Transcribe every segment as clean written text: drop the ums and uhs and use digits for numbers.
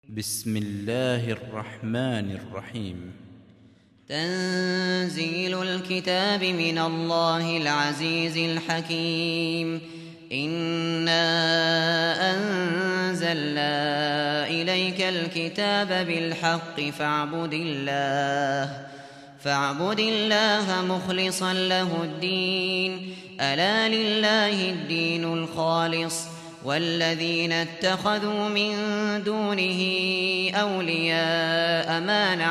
بسم الله الرحمن الرحيم. تنزيل الكتاب من الله العزيز الحكيم. إنا أنزلنا إليك الكتاب بالحق فاعبد الله مخلصا له الدين. ألا لله الدين الخالص والذين اتخذوا من دونه أولياء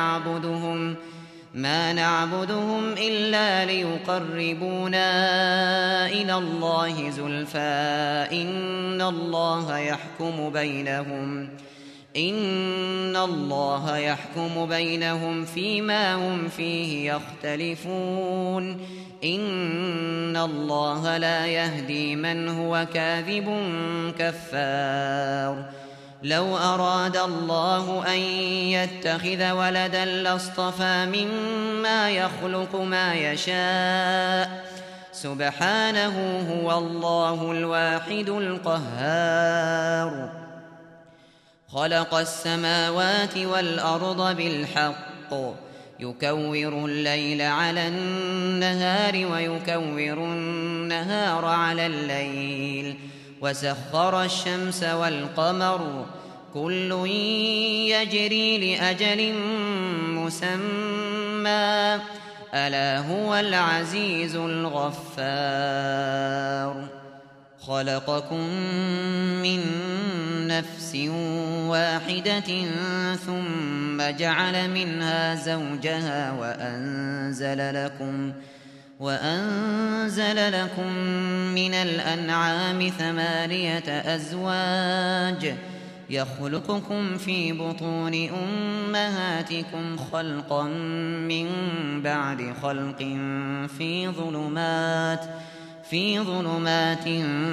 ما نعبدهم إلا ليقربونا إلى الله زلفى إن الله يحكم بينهم فيما هم فيه يختلفون. إن الله لا يهدي من هو كاذب كفار. لو أراد الله أن يتخذ ولدا لاصطفى مما يخلق ما يشاء سبحانه هو الله الواحد القهار. خلق السماوات والأرض بالحق يكور الليل على النهار ويكور النهار على الليل وسخر الشمس والقمر كل يجري لأجل مسمى ألا هو العزيز الغفار. خلقكم من نفس واحدة ثم جعل منها زوجها وأنزل لكم من الأنعام 8 أزواج يخلقكم في بطون أمهاتكم خلقا من بعد خلق في ظلمات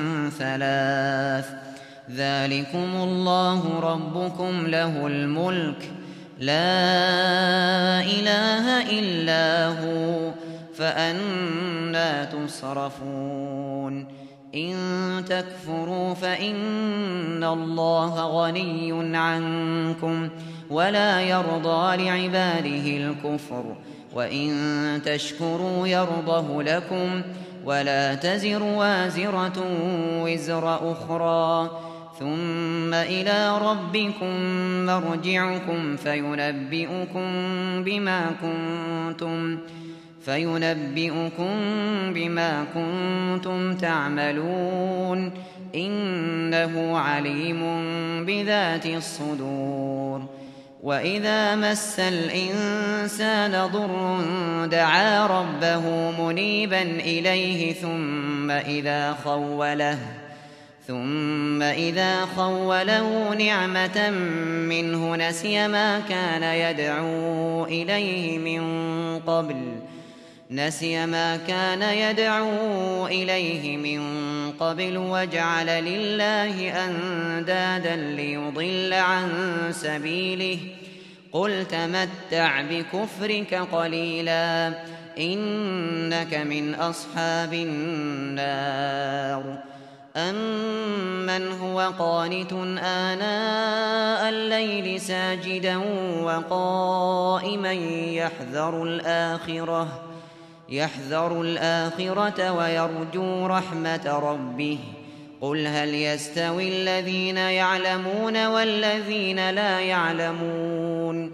3. ذلكم الله ربكم له الملك لا إله إلا هو فأنى تصرفون. إن تكفروا فإن الله غني عنكم ولا يرضى لعباده الكفر وإن تشكروا يرضه لكم ولا تزر وازرة وزر أخرى ثم إلى ربكم مرجعكم فينبئكم بما كنتم تعملون إنه عليم بذات الصدور. وإذا مس الإنسان ضر دعا ربه منيبا إليه ثم إذا خوله نعمة منه نسي ما كان يدعو إليه من قبل وجعل لله أندادا ليضل عن سبيله. قل تمتع بكفرك قليلا إنك من أصحاب النار. أمن هو قانت آناء الليل ساجدا وقائما يحذر الآخرة ويرجو رحمة ربه. قل هل يستوي الذين يعلمون والذين لا يعلمون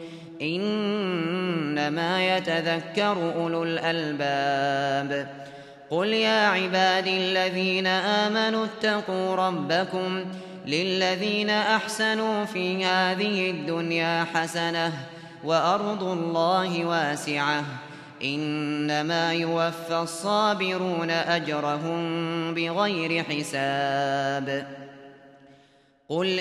إنما يتذكر أولو الألباب. قل يا عبادي الذين آمنوا اتقوا ربكم للذين أحسنوا في هذه الدنيا حسنة وأرض الله واسعة إنما يوفى الصابرون أجرهم بغير حساب. قل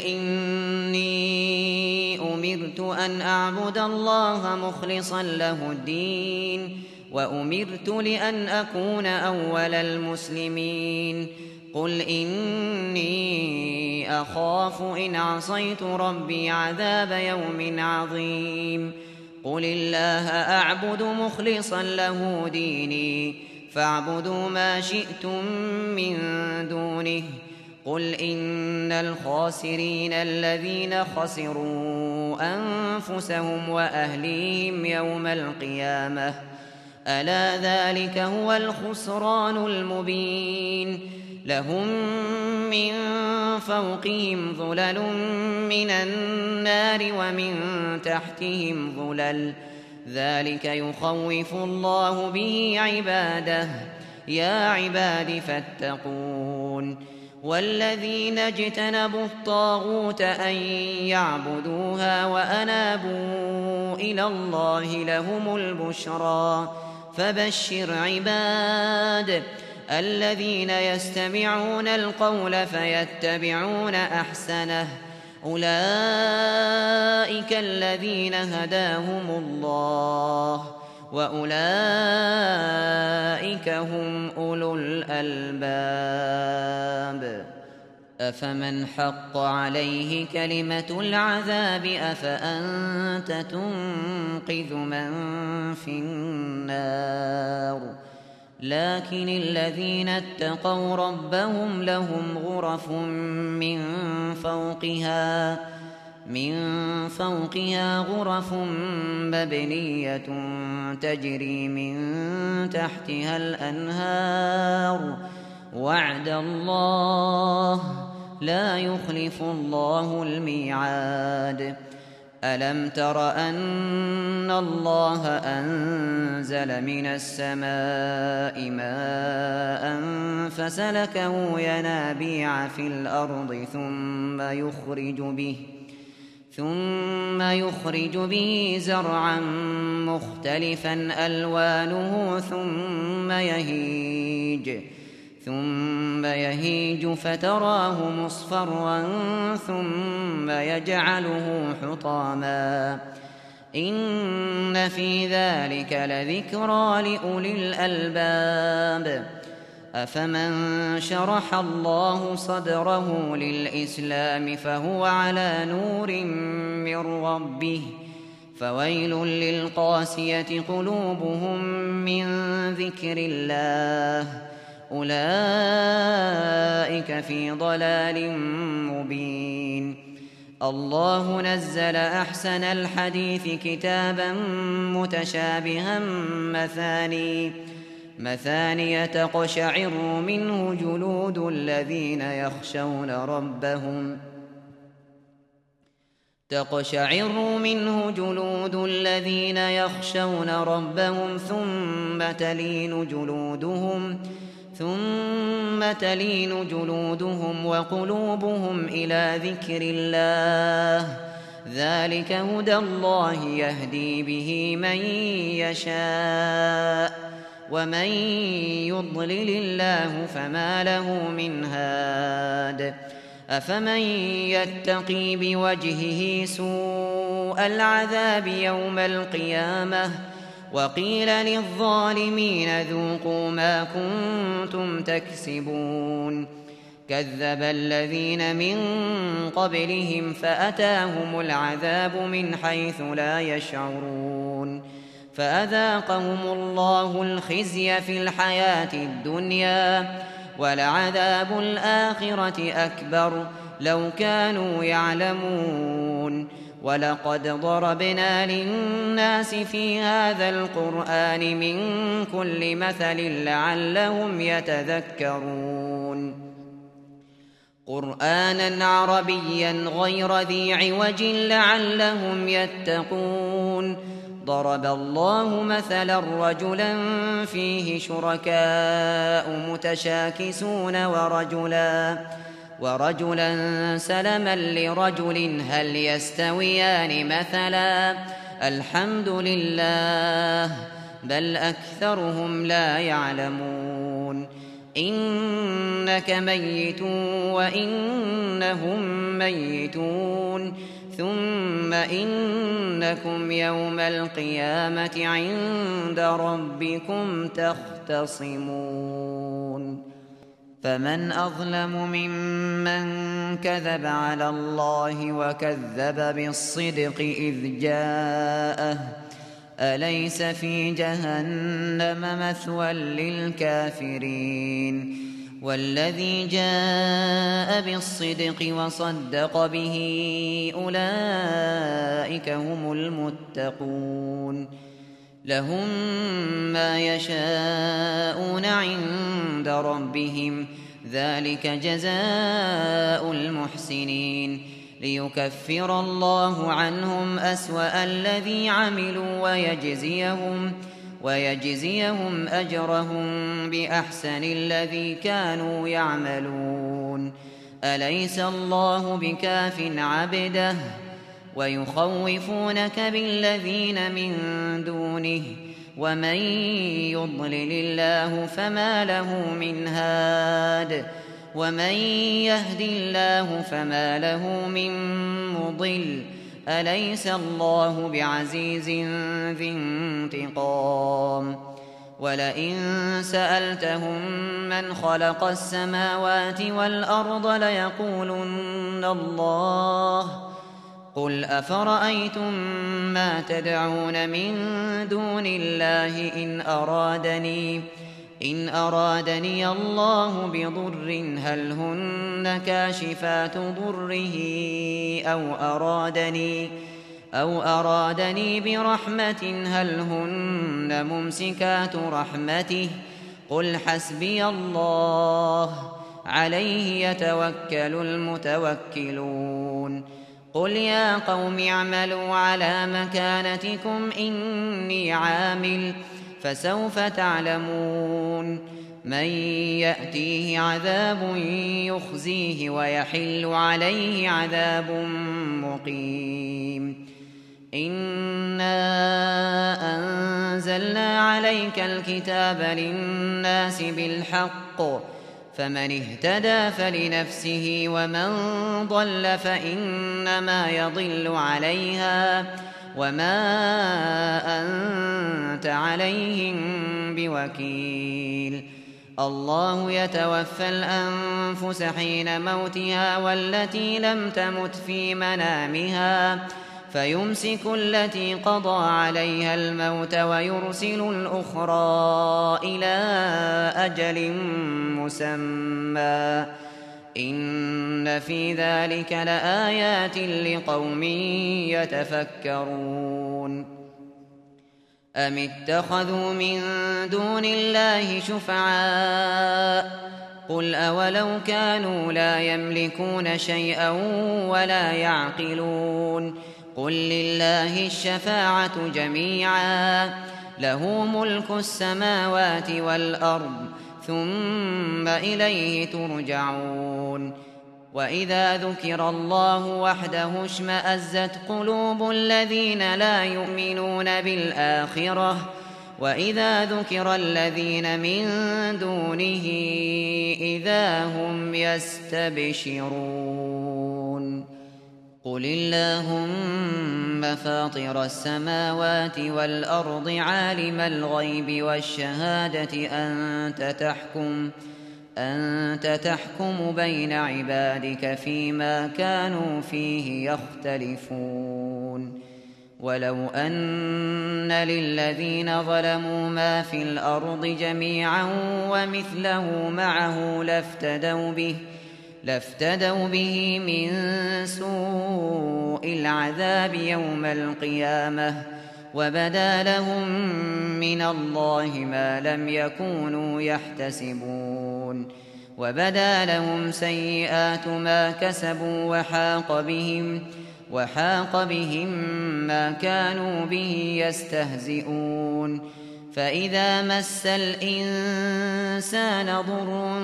إني أمرت أن أعبد الله مخلصا له الدين وأمرت لأن أكون أول المسلمين. قل إني أخاف إن عصيت ربي عذاب يوم عظيم. قل الله أعبد مخلصا له ديني فاعبدوا ما شئتم من دونه قل إن الخاسرين الذين خسروا أنفسهم وأهليهم يوم القيامة ألا ذلك هو الخسران المبين لهم من فوقهم ظلل من النار ومن تحتهم ظلل ذلك يخوف الله به عباده يا عباد فاتقون والذين اجتنبوا الطاغوت أن يعبدوها وأنابوا إلى الله لهم البشرى فبشر عباد الذين يستمعون القول فيتبعون أحسنه أولئك الذين هداهم الله وأولئك هم أولو الألباب أفمن حق عليه كلمة العذاب أفأنت تنقذ من في النار لكن الذين اتقوا ربهم لهم غرف من فوقها غرف مبنية تجري من تحتها الأنهار وعد الله لا يخلف الله الميعاد ألم تر أن الله أنزل من السماء ماء فسلكه ينابيع في الأرض ثم يخرج به زرعا مختلفا ألوانه ثم يهيج فتراه مصفرا ثم يجعله حطاما إن في ذلك لذكرى لأولي الألباب أفمن شرح الله صدره للإسلام فهو على نور من ربه فويل للقاسية قلوبهم من ذكر الله أولئك في ضلال مبين الله نزل أحسن الحديث كتابا متشابها مثاني تقشعر منه جلود الذين يخشون ربهم ثم تلين جلودهم وقلوبهم إلى ذكر الله ذلك هدى الله يهدي به من يشاء ومن يضلل الله فما له من هاد أفمن يتقي بوجهه سوء العذاب يوم القيامة وقيل للظالمين ذوقوا ما كنتم تكسبون كذب الذين من قبلهم فأتاهم العذاب من حيث لا يشعرون فأذاقهم الله الخزي في الحياة الدنيا ولعذاب الآخرة أكبر لو كانوا يعلمون ولقد ضربنا للناس في هذا القرآن من كل مثل لعلهم يتذكرون قرآنا عربيا غير ذي عوج لعلهم يتقون ضرب الله مثلا رجلا فيه شركاء متشاكسون ورجلا سلما لرجل هل يستويان مثلا الحمد لله بل أكثرهم لا يعلمون إنك ميت وإنهم ميتون ثم إنكم يوم القيامة عند ربكم تختصمون فمن أظلم ممن كذب على الله وكذب بالصدق إذ جاءه أليس في جهنم مثوى للكافرين والذي جاء بالصدق وصدق به أولئك هم المتقون لهم ما يشاءون عند ربهم ذلك جزاء المحسنين ليكفر الله عنهم أسوأ الذي عملوا ويجزيهم أجرهم بأحسن الذي كانوا يعملون أليس الله بكاف عبده ويخوفونك بالذين من دونه ومن يضلل الله فما له من هاد ومن يهد الله فما له من مضل أليس الله بعزيز ذي انتقام ولئن سألتهم من خلق السماوات والأرض ليقولن الله قل أفرأيتم ما تدعون من دون الله إن أرادني الله بضر هل هن كاشفات ضره أو أرادني برحمة هل هن ممسكات رحمته قل حسبي الله عليه يتوكل المتوكلون قل يا قوم اعملوا على مكانتكم إني عامل فسوف تعلمون من يأتيه عذاب يخزيه ويحل عليه عذاب مقيم إنا أنزلنا عليك الكتاب للناس بالحق فمن اهتدى فلنفسه ومن ضل فإنما يضل عليها وما أنت عليهم بوكيل الله يتوفى الأنفس حين موتها والتي لم تمت في منامها فيمسك التي قضى عليها الموت ويرسل الأخرى إلى أجل مسمى إن في ذلك لآيات لقوم يتفكرون أم اتخذوا من دون الله شفعاء قل أولو كانوا لا يملكون شيئا ولا يعقلون قل لله الشفاعة جميعا له ملك السماوات والأرض ثم إليه ترجعون وإذا ذكر الله وحده اشمأزت قلوب الذين لا يؤمنون بالآخرة وإذا ذكر الذين من دونه إذا هم يستبشرون قل اللهم فاطر السماوات والأرض عالم الغيب والشهادة أنت تحكم بين عبادك فيما كانوا فيه يختلفون ولو أن للذين ظلموا ما في الأرض جميعا ومثله معه لافتدوا به من سوء العذاب يوم القيامة وبدا لهم من الله ما لم يكونوا يحتسبون وبدا لهم سيئات ما كسبوا وحاق بهم ما كانوا به يستهزئون فإذا مس الإنسان ضر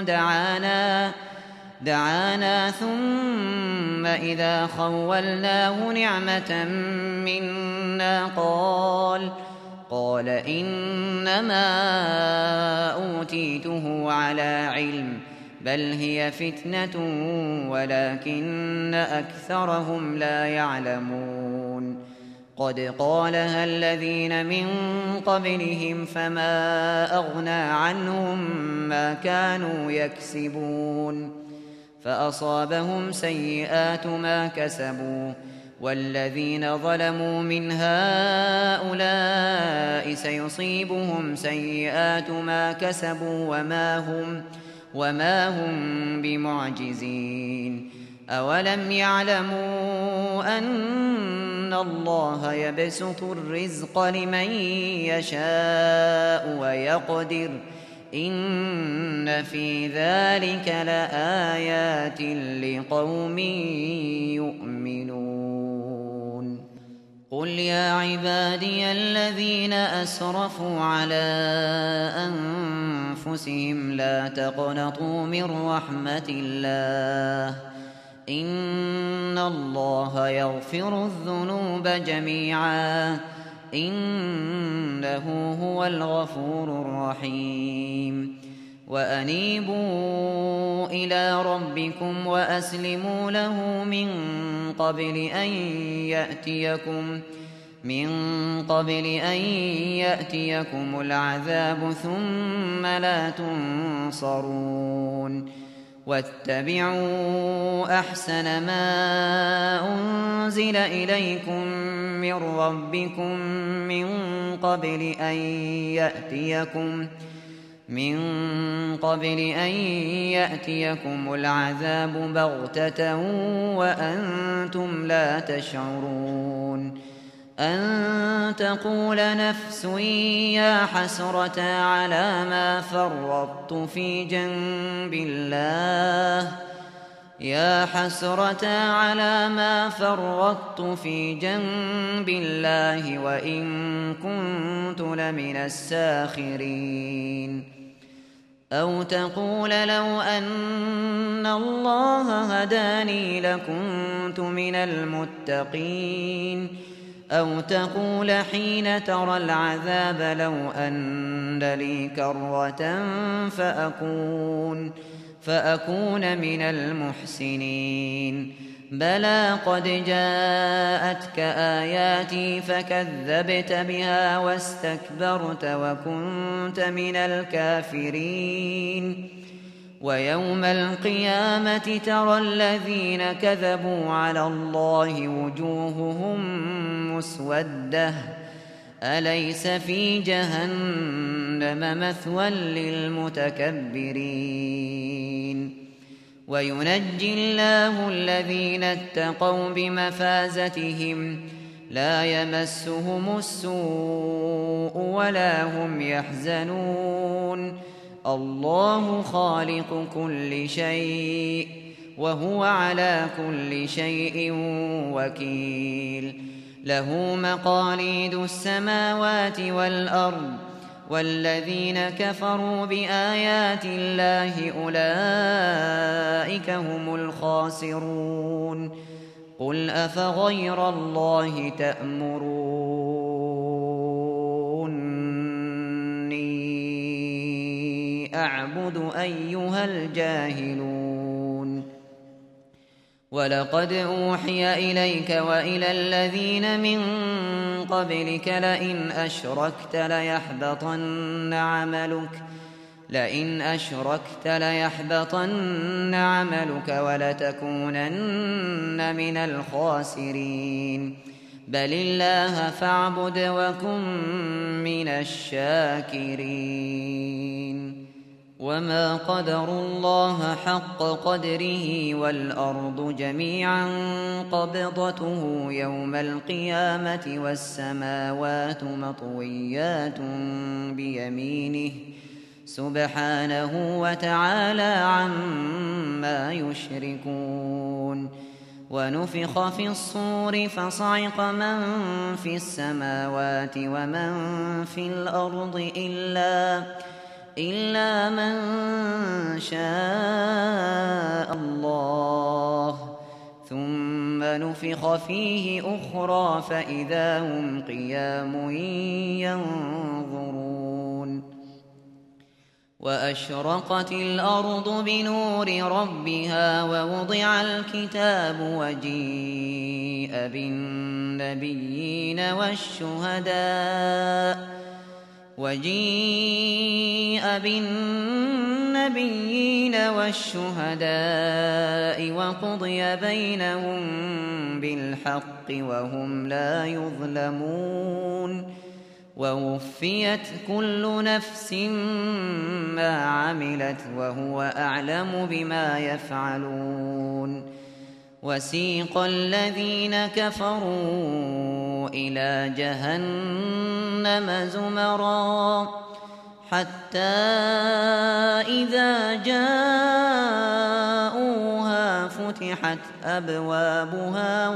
دعانا ثم إذا خولناه نعمة منا قال إنما أوتيته على علم بل هي فتنة ولكن أكثرهم لا يعلمون قد قالها الذين من قبلهم فما أغنى عنهم ما كانوا يكسبون فأصابهم سيئات ما كسبوا والذين ظلموا من هؤلاء سيصيبهم سيئات ما كسبوا وما هم بمعجزين. أولم يعلموا أن الله يبسط الرزق لمن يشاء ويقدر إن في ذلك لآيات لقوم يؤمنون. قل يا عبادي الذين أسرفوا على أنفسهم لا تقنطوا من رحمة الله إن الله يغفر الذنوب جميعا إنه هو الغفور الرحيم. وأنيبوا إلى ربكم وأسلموا له من قبل أن يأتيكم العذاب ثم لا تنصرون. واتبعوا أحسن ما أنزل إليكم من ربكم من قبل أن يأتيكم العذاب بغتة وأنتم لا تشعرون. أن تقول نفس يا حسرة على ما فرطت في جنب الله وإن كنت لمن الساخرين. أو تقول لو أن الله هداني لكنت من المتقين. أو تقول حين ترى العذاب لو أن لي كرة فأكون من المحسنين. بلى قد جاءتك آياتي فكذبت بها واستكبرت وكنت من الكافرين. ويوم القيامة ترى الذين كذبوا على الله وجوههم مسودة أليس في جهنم مثوى للمتكبرين. وينجي الله الذين اتقوا بمفازتهم لا يمسهم السوء ولا هم يحزنون. الله خالق كل شيء وهو على كل شيء وكيل. له مقاليد السماوات والأرض والذين كفروا بآيات الله أولئك هم الخاسرون. قل أفغير الله تأمروني أعبد أيها الجاهلون. ولقد أوحي إليك وإلى الذين من قبلك لئن أشركت ليحبطن عملك ولتكونن من الخاسرين. بل الله فاعبد وكن من الشاكرين. وما قدروا الله حق قدره والأرض جميعا قبضته يوم القيامة والسماوات مطويات بيمينه سبحانه وتعالى عما يشركون. ونفخ في الصور فصعق من في السماوات ومن في الأرض إلا من شاء الله ثم نفخ فيه أخرى فإذا هم قيام ينظرون. وأشرقت الأرض بنور ربها ووضع الكتاب وجيء بالنبيين والشهداء وقضي بينهم بالحق وهم لا يظلمون. ووفيت كل نفس ما عملت وهو أعلم بما يفعلون وسيق الذين كفروا إلى جهنم زمرا حتى إذا جاءوها فتحت أبوابها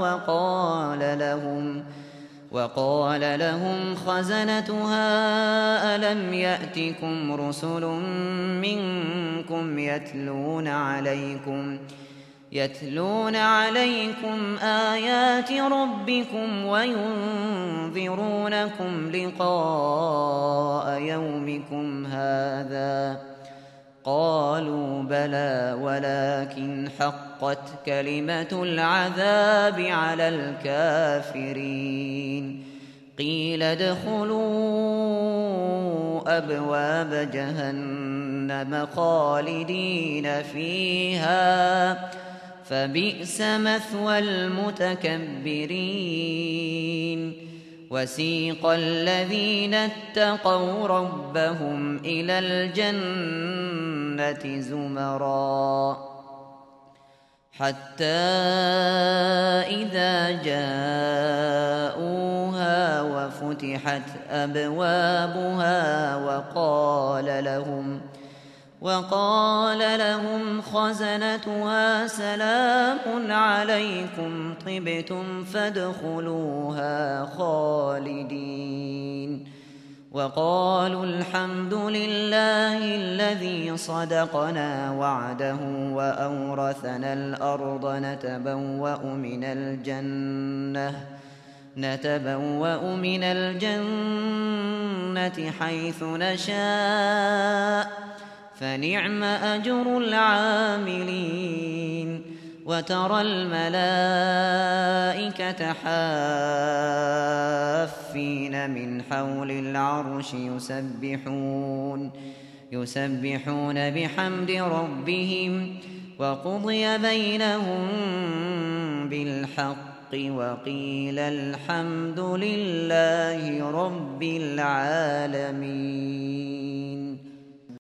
وقال لهم خزنتها ألم يأتكم رسل منكم يتلون عليكم آيات ربكم وينذرونكم لقاء يومكم هذا قالوا بلى ولكن حقت كلمة العذاب على الكافرين قيل ادخلوا أبواب جهنم خالدين فيها فبئس مثوى المتكبرين وسيق الذين اتقوا ربهم إلى الجنة زمرا حتى إذا جاءوها وفتحت أبوابها وقال لهم خزنتها سلام عليكم طبتم فادخلوها خالدين وقالوا الحمد لله الذي صدقنا وعده وأورثنا الأرض نتبوأ من الجنة حيث نشاء فنعم أجر العاملين وترى الملائكة حافين من حول العرش يسبحون بحمد ربهم وقضي بينهم بالحق وقيل الحمد لله رب العالمين.